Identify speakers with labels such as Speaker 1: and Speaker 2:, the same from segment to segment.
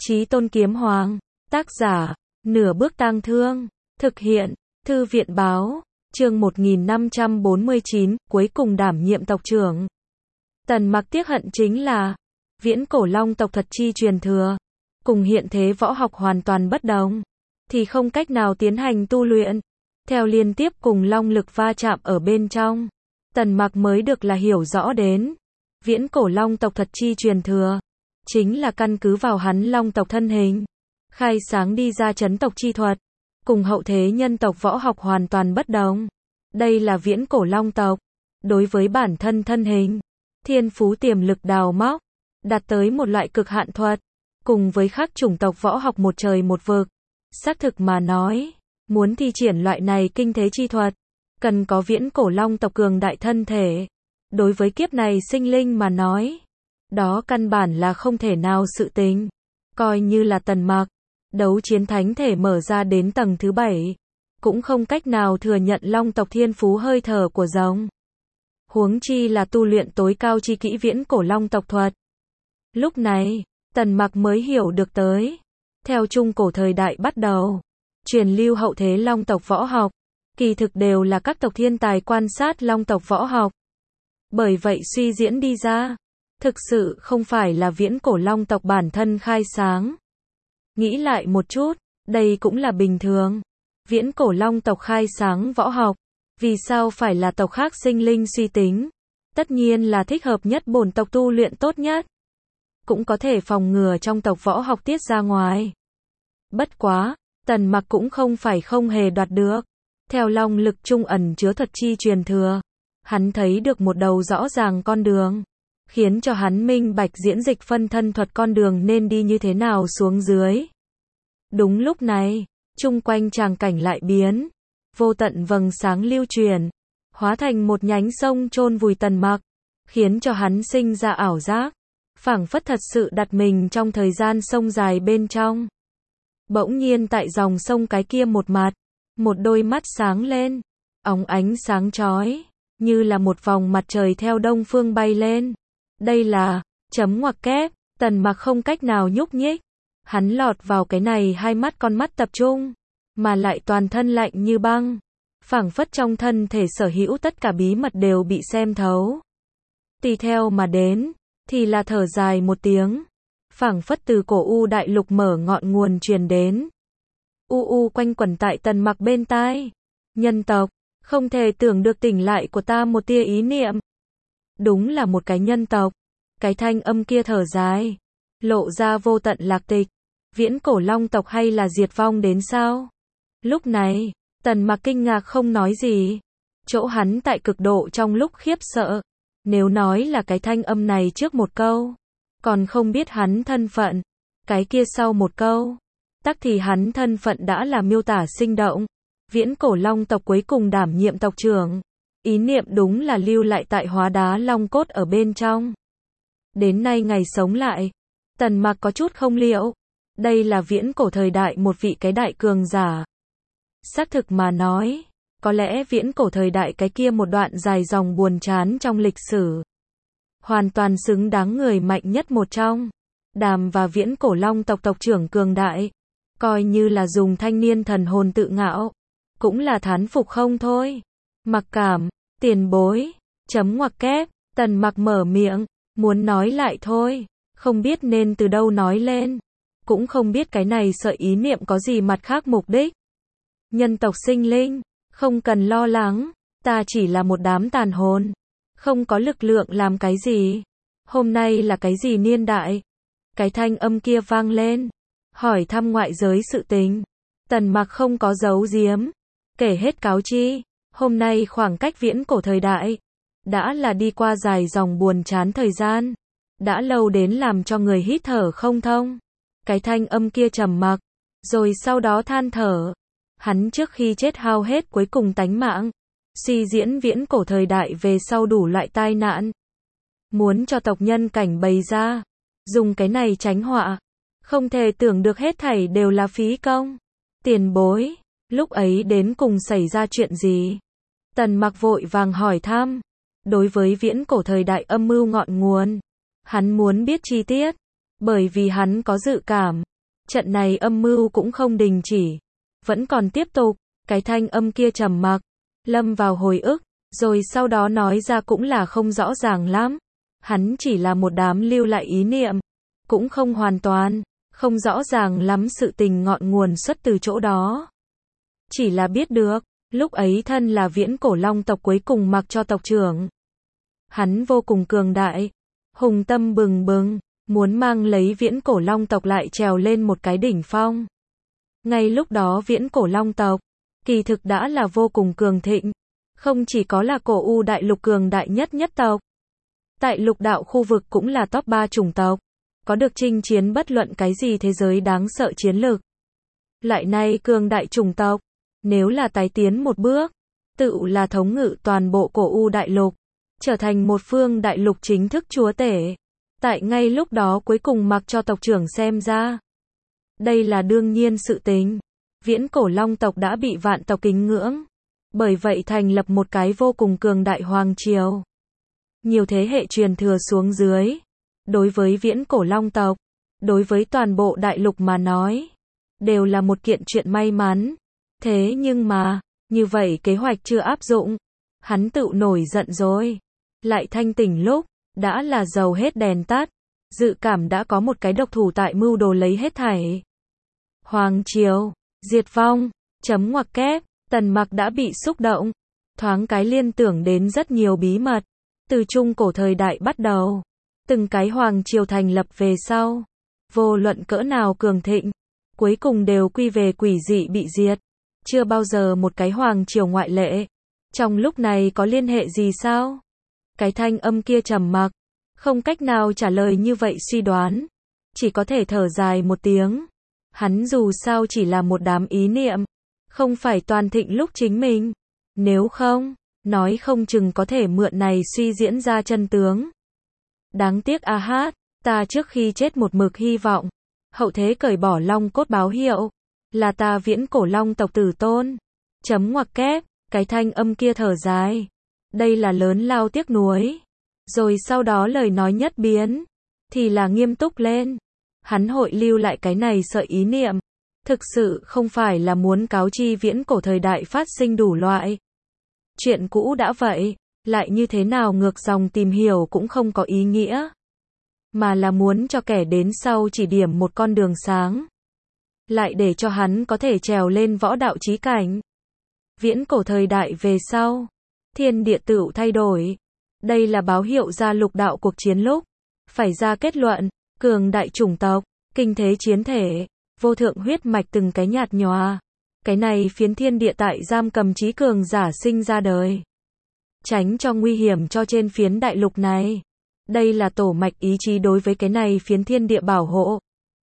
Speaker 1: Chí Tôn Kiếm Hoàng. Tác giả, Nửa Bước Tang Thương. Thực hiện, Thư viện Báo. Chương 1549, cuối cùng đảm nhiệm tộc trưởng. Tần Mặc tiếc hận chính là, viễn cổ long tộc thật chi truyền thừa, cùng hiện thế võ học hoàn toàn bất đồng, thì không cách nào tiến hành tu luyện. Theo liên tiếp cùng long lực va chạm ở bên trong, Tần Mặc mới được là hiểu rõ đến, viễn cổ long tộc thật chi truyền thừa, chính là căn cứ vào hắn long tộc thân hình, khai sáng đi ra chấn tộc chi thuật, cùng hậu thế nhân tộc võ học hoàn toàn bất đồng. Đây là viễn cổ long tộc, đối với bản thân thân hình, thiên phú tiềm lực đào móc, đạt tới một loại cực hạn thuật, cùng với khác chủng tộc võ học một trời một vực. Xác thực mà nói, muốn thi triển loại này kinh thế chi thuật, cần có viễn cổ long tộc cường đại thân thể. Đối với kiếp này sinh linh mà nói, đó căn bản là không thể nào sự tình. Coi như là Tần Mặc, đấu chiến thánh thể mở ra đến tầng thứ 7, cũng không cách nào thừa nhận long tộc thiên phú hơi thở của rồng. Huống chi là tu luyện tối cao chi kỹ viễn cổ long tộc thuật. Lúc này, Tần Mặc mới hiểu được tới, theo trung cổ thời đại bắt đầu, truyền lưu hậu thế long tộc võ học, kỳ thực đều là các tộc thiên tài quan sát long tộc võ học. Bởi vậy suy diễn đi ra, thực sự không phải là viễn cổ long tộc bản thân khai sáng. Nghĩ lại một chút, đây cũng là bình thường. Viễn cổ long tộc khai sáng võ học, vì sao phải là tộc khác sinh linh suy tính? Tất nhiên là thích hợp nhất bổn tộc tu luyện tốt nhất, cũng có thể phòng ngừa trong tộc võ học tiết ra ngoài. Bất quá, Tần Mặc cũng không phải không hề đoạt được. Theo long lực trung ẩn chứa thuật chi truyền thừa, hắn thấy được một đầu rõ ràng con đường, khiến cho hắn minh bạch diễn dịch phân thân thuật con đường nên đi như thế nào xuống dưới. Đúng lúc này, chung quanh tràng cảnh lại biến, vô tận vầng sáng lưu truyền, hóa thành một nhánh sông chôn vùi Tần Mặc, khiến cho hắn sinh ra ảo giác, phảng phất thật sự đặt mình trong thời gian sông dài bên trong. Bỗng nhiên tại dòng sông cái kia một mặt, một đôi mắt sáng lên, óng ánh sáng chói, như là một vòng mặt trời theo đông phương bay lên. Đây là, chấm ngoặc kép, Tần Mặc không cách nào nhúc nhích. Hắn lọt vào cái này hai mắt con mắt tập trung, mà lại toàn thân lạnh như băng, phảng phất trong thân thể sở hữu tất cả bí mật đều bị xem thấu. Tùy theo mà đến, thì là thở dài một tiếng, phảng phất từ cổ u đại lục mở ngọn nguồn truyền đến. Quanh quẩn tại Tần Mặc bên tai. Nhân tộc, không thể tưởng được tỉnh lại của ta một tia ý niệm. Đúng là một cái nhân tộc. Cái thanh âm kia thở dài, lộ ra vô tận lạc tịch. Viễn cổ long tộc hay là diệt vong đến sao? Lúc này, Tần Mặc kinh ngạc không nói gì. Chỗ hắn tại cực độ trong lúc khiếp sợ. Nếu nói là cái thanh âm này trước một câu, còn không biết hắn thân phận. Cái kia sau một câu, tắc thì hắn thân phận đã là miêu tả sinh động. Viễn cổ long tộc cuối cùng đảm nhiệm tộc trưởng. Ý niệm đúng là lưu lại tại hóa đá long cốt ở bên trong. Đến nay ngày sống lại, Tần Mặc có chút không liệu. Đây là viễn cổ thời đại một vị cái đại cường giả. Xác thực mà nói, có lẽ viễn cổ thời đại cái kia một đoạn dài dòng buồn chán trong lịch sử, hoàn toàn xứng đáng người mạnh nhất một trong. Đàm và viễn cổ long tộc tộc trưởng cường đại, coi như là dùng thanh niên thần hồn tự ngạo, cũng là thán phục không thôi. Mặc Cảm, tiền bối, chấm ngoặc kép, Tần Mặc mở miệng, muốn nói lại thôi, không biết nên từ đâu nói lên, cũng không biết cái này sợi ý niệm có gì mặt khác mục đích. Nhân tộc sinh linh, không cần lo lắng, ta chỉ là một đám tàn hồn, không có lực lượng làm cái gì. Hôm nay là cái gì niên đại? Cái thanh âm kia vang lên, hỏi thăm ngoại giới sự tình. Tần Mặc không có giấu giếm, kể hết cáo chi. Hôm nay khoảng cách viễn cổ thời đại, đã là đi qua dài dòng buồn chán thời gian, đã lâu đến làm cho người hít thở không thông. Cái thanh âm kia trầm mặc, rồi sau đó than thở. Hắn trước khi chết hao hết cuối cùng tánh mạng, suy diễn viễn cổ thời đại về sau đủ loại tai nạn. Muốn cho tộc nhân cảnh bày ra, dùng cái này tránh họa. Không thể tưởng được hết thảy đều là phí công. Tiền bối, lúc ấy đến cùng xảy ra chuyện gì? Tần Mặc vội vàng hỏi thăm. Đối với viễn cổ thời đại âm mưu ngọn nguồn, hắn muốn biết chi tiết, bởi vì hắn có dự cảm, Trận này âm mưu cũng không đình chỉ, vẫn còn tiếp tục. Cái thanh âm kia trầm mặc, lâm vào hồi ức, rồi sau đó nói ra cũng là không rõ ràng lắm. Hắn chỉ là một đám lưu lại ý niệm, cũng không hoàn toàn, không rõ ràng lắm sự tình ngọn nguồn xuất từ chỗ đó. Chỉ là biết được, lúc ấy thân là viễn cổ long tộc cuối cùng mặc cho tộc trưởng. Hắn vô cùng cường đại, hùng tâm bừng bừng, muốn mang lấy viễn cổ long tộc lại trèo lên một cái đỉnh phong. Ngay lúc đó viễn cổ long tộc, kỳ thực đã là vô cùng cường thịnh, không chỉ có là cổ u đại lục cường đại nhất nhất tộc. Tại lục đạo khu vực cũng là top 3 chủng tộc, có được chinh chiến bất luận cái gì thế giới đáng sợ chiến lược. Lại nay cường đại chủng tộc, nếu là tái tiến một bước, tự là thống ngự toàn bộ cổ u đại lục, trở thành một phương đại lục chính thức chúa tể. Tại ngay lúc đó cuối cùng mặc cho tộc trưởng xem ra. Đây là đương nhiên sự tình. Viễn cổ long tộc đã bị vạn tộc kính ngưỡng. Bởi vậy thành lập một cái vô cùng cường đại hoàng triều. Nhiều thế hệ truyền thừa xuống dưới. Đối với viễn cổ long tộc, đối với toàn bộ đại lục mà nói, đều là một kiện chuyện may mắn. Thế nhưng mà, như vậy kế hoạch chưa áp dụng. Hắn tự nổi giận rồi. Lại thanh tỉnh lúc, đã là dầu hết đèn tắt. Dự cảm đã có một cái độc thủ tại mưu đồ lấy hết thảy. Hoàng triều, diệt vong, chấm ngoặc kép, Tần Mặc đã bị xúc động. Thoáng cái liên tưởng đến rất nhiều bí mật. Từ trung cổ thời đại bắt đầu. Từng cái hoàng triều thành lập về sau. Vô luận cỡ nào cường thịnh. Cuối cùng đều quy về quỷ dị bị diệt. Chưa bao giờ một cái hoàng triều ngoại lệ. Trong lúc này có liên hệ gì sao? Cái thanh âm kia trầm mặc. Không cách nào trả lời như vậy suy đoán. Chỉ có thể thở dài một tiếng. Hắn dù sao chỉ là một đám ý niệm. Không phải toàn thịnh lúc chính mình. Nếu không, nói không chừng có thể mượn này suy diễn ra chân tướng. Đáng tiếc a hát, ta trước khi chết một mực hy vọng. Hậu thế cởi bỏ long cốt báo hiệu. Là ta viễn cổ long tộc tử tôn. Chấm ngoặc kép, cái thanh âm kia thở dài. Đây là lớn lao tiếc nuối. Rồi sau đó lời nói nhất biến. Thì là nghiêm túc lên. Hắn hội lưu lại cái này sợi ý niệm. Thực sự không phải là muốn cáo chi viễn cổ thời đại phát sinh đủ loại. Chuyện cũ đã vậy, lại như thế nào ngược dòng tìm hiểu cũng không có ý nghĩa. Mà là muốn cho kẻ đến sau chỉ điểm một con đường sáng. Lại để cho hắn có thể trèo lên võ đạo chí cảnh. Viễn cổ thời đại về sau. Thiên địa tựu thay đổi. Đây là báo hiệu ra lục đạo cuộc chiến lúc. Phải ra kết luận, cường đại chủng tộc, kinh thế chiến thể, vô thượng huyết mạch từng cái nhạt nhòa. Cái này phiến thiên địa tại giam cầm trí cường giả sinh ra đời. Tránh cho nguy hiểm cho trên phiến đại lục này. Đây là tổ mạch ý chí đối với cái này phiến thiên địa bảo hộ.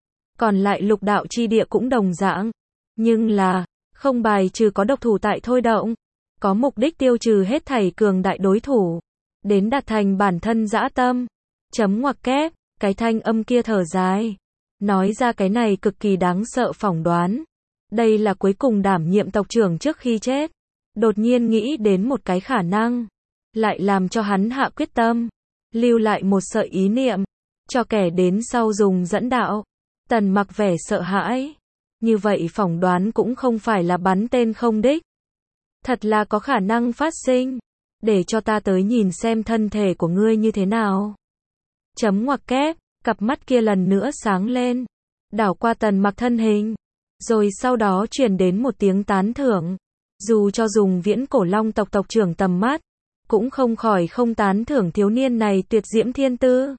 Speaker 1: Còn lại lục đạo chi địa cũng đồng dạng. Nhưng là, không bài trừ có độc thủ tại thôi động. Có mục đích tiêu trừ hết thảy cường đại đối thủ. Đến đạt thành bản thân dã tâm. Chấm ngoặc kép, cái thanh âm kia thở dài. Nói ra cái này cực kỳ đáng sợ phỏng đoán. Đây là cuối cùng đảm nhiệm tộc trưởng trước khi chết. Đột nhiên nghĩ đến một cái khả năng. Lại làm cho hắn hạ quyết tâm. Lưu lại một sợi ý niệm. Cho kẻ đến sau dùng dẫn đạo. Tần Mặc vẻ sợ hãi. Như vậy phỏng đoán cũng không phải là bắn tên không đích. Thật là có khả năng phát sinh. Để cho ta tới nhìn xem thân thể của ngươi như thế nào. Chấm ngoặc kép, cặp mắt kia lần nữa sáng lên. Đảo qua Tần Mặc thân hình. Rồi sau đó truyền đến một tiếng tán thưởng. Dù cho dùng viễn cổ long tộc tộc trưởng tầm mắt. Cũng không khỏi không tán thưởng thiếu niên này tuyệt diễm thiên tư.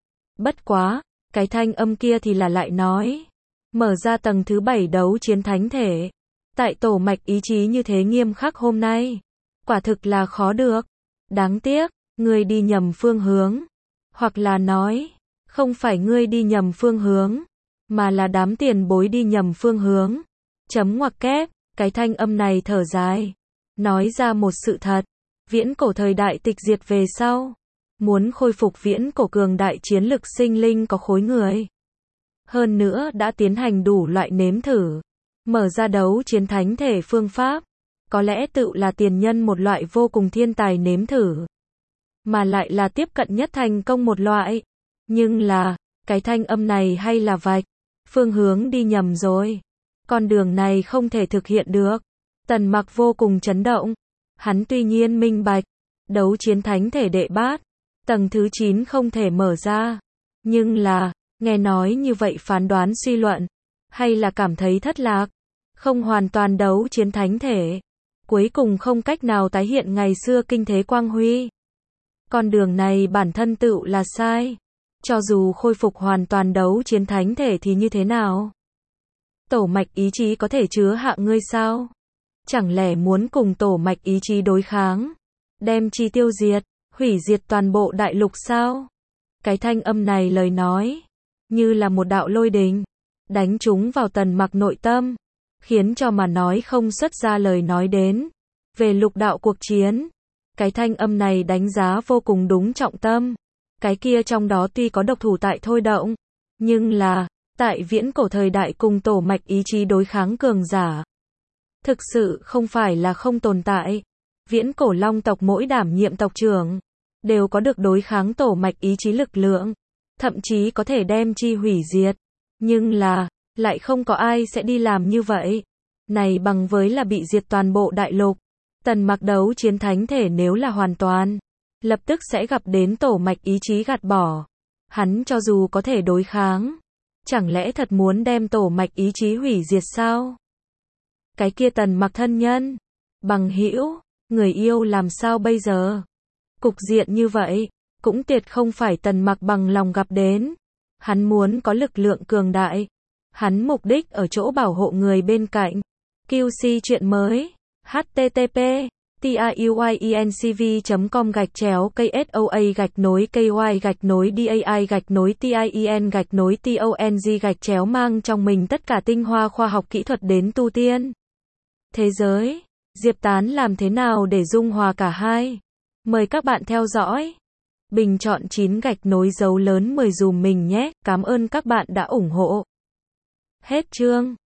Speaker 1: Bất quá, cái thanh âm kia thì là lại nói. Mở ra tầng thứ 7 đấu chiến thánh thể. Tại tổ mạch ý chí như thế nghiêm khắc hôm nay. Quả thực là khó được. Đáng tiếc, ngươi đi nhầm phương hướng. Hoặc là nói, không phải ngươi đi nhầm phương hướng. Mà là đám tiền bối đi nhầm phương hướng. Chấm ngoặc kép, cái thanh âm này thở dài. Nói ra một sự thật. Viễn cổ thời đại tịch diệt về sau. Muốn khôi phục viễn cổ cường đại chiến lực sinh linh có khối người. Hơn nữa đã tiến hành đủ loại nếm thử. Mở ra đấu chiến thánh thể phương pháp. Có lẽ tự là tiền nhân một loại vô cùng thiên tài nếm thử. Mà lại là tiếp cận nhất thành công một loại. Nhưng là, cái thanh âm này hay là vạch. Phương hướng đi nhầm rồi. Con đường này không thể thực hiện được. Tần Mặc vô cùng chấn động. Hắn tuy nhiên minh bạch, đấu chiến thánh thể đệ bát, tầng thứ 9 không thể mở ra. Nhưng là, nghe nói như vậy phán đoán suy luận, hay là cảm thấy thất lạc, không hoàn toàn đấu chiến thánh thể. Cuối cùng không cách nào tái hiện ngày xưa kinh thế quang huy. Con đường này bản thân tựu là sai. Cho dù khôi phục hoàn toàn đấu chiến thánh thể thì như thế nào? Tổ mạch ý chí có thể chứa hạ ngươi sao? Chẳng lẽ muốn cùng tổ mạch ý chí đối kháng? Đem chi tiêu diệt, hủy diệt toàn bộ đại lục sao? Cái thanh âm này lời nói, như là một đạo lôi đình, đánh trúng vào Tần Mặc nội tâm, khiến cho mà nói không xuất ra lời nói đến. Về lục đạo cuộc chiến, cái thanh âm này đánh giá vô cùng đúng trọng tâm. Cái kia trong đó tuy có độc thủ tại thôi động, nhưng là, tại viễn cổ thời đại cùng tổ mạch ý chí đối kháng cường giả. Thực sự không phải là không tồn tại. Viễn cổ long tộc mỗi đảm nhiệm tộc trưởng, đều có được đối kháng tổ mạch ý chí lực lượng, thậm chí có thể đem chi hủy diệt. Nhưng là, lại không có ai sẽ đi làm như vậy. Này bằng với là bị diệt toàn bộ đại lục. Tần Mặc đấu chiến thánh thể nếu là hoàn toàn, lập tức sẽ gặp đến tổ mạch ý chí gạt bỏ. Hắn cho dù có thể đối kháng, chẳng lẽ thật muốn đem tổ mạch ý chí hủy diệt sao? Cái kia Tần Mặc thân nhân, bằng hữu, người yêu làm sao bây giờ? Cục diện như vậy, cũng tuyệt không phải Tần Mặc bằng lòng gặp đến. Hắn muốn có lực lượng cường đại. Hắn mục đích ở chỗ bảo hộ người bên cạnh. QC chuyện mới. http tiyuinCV.com/KSOA-KY-DAI-TIEN-TONG mang trong mình tất cả tinh hoa khoa học kỹ thuật đến tu tiên. Thế giới, Diệp Tán làm thế nào để dung hòa cả hai? Mời các bạn theo dõi. Bình chọn 9 gạch nối dấu lớn 10 dùm mình nhé. Cảm ơn các bạn đã ủng hộ. Hết chương.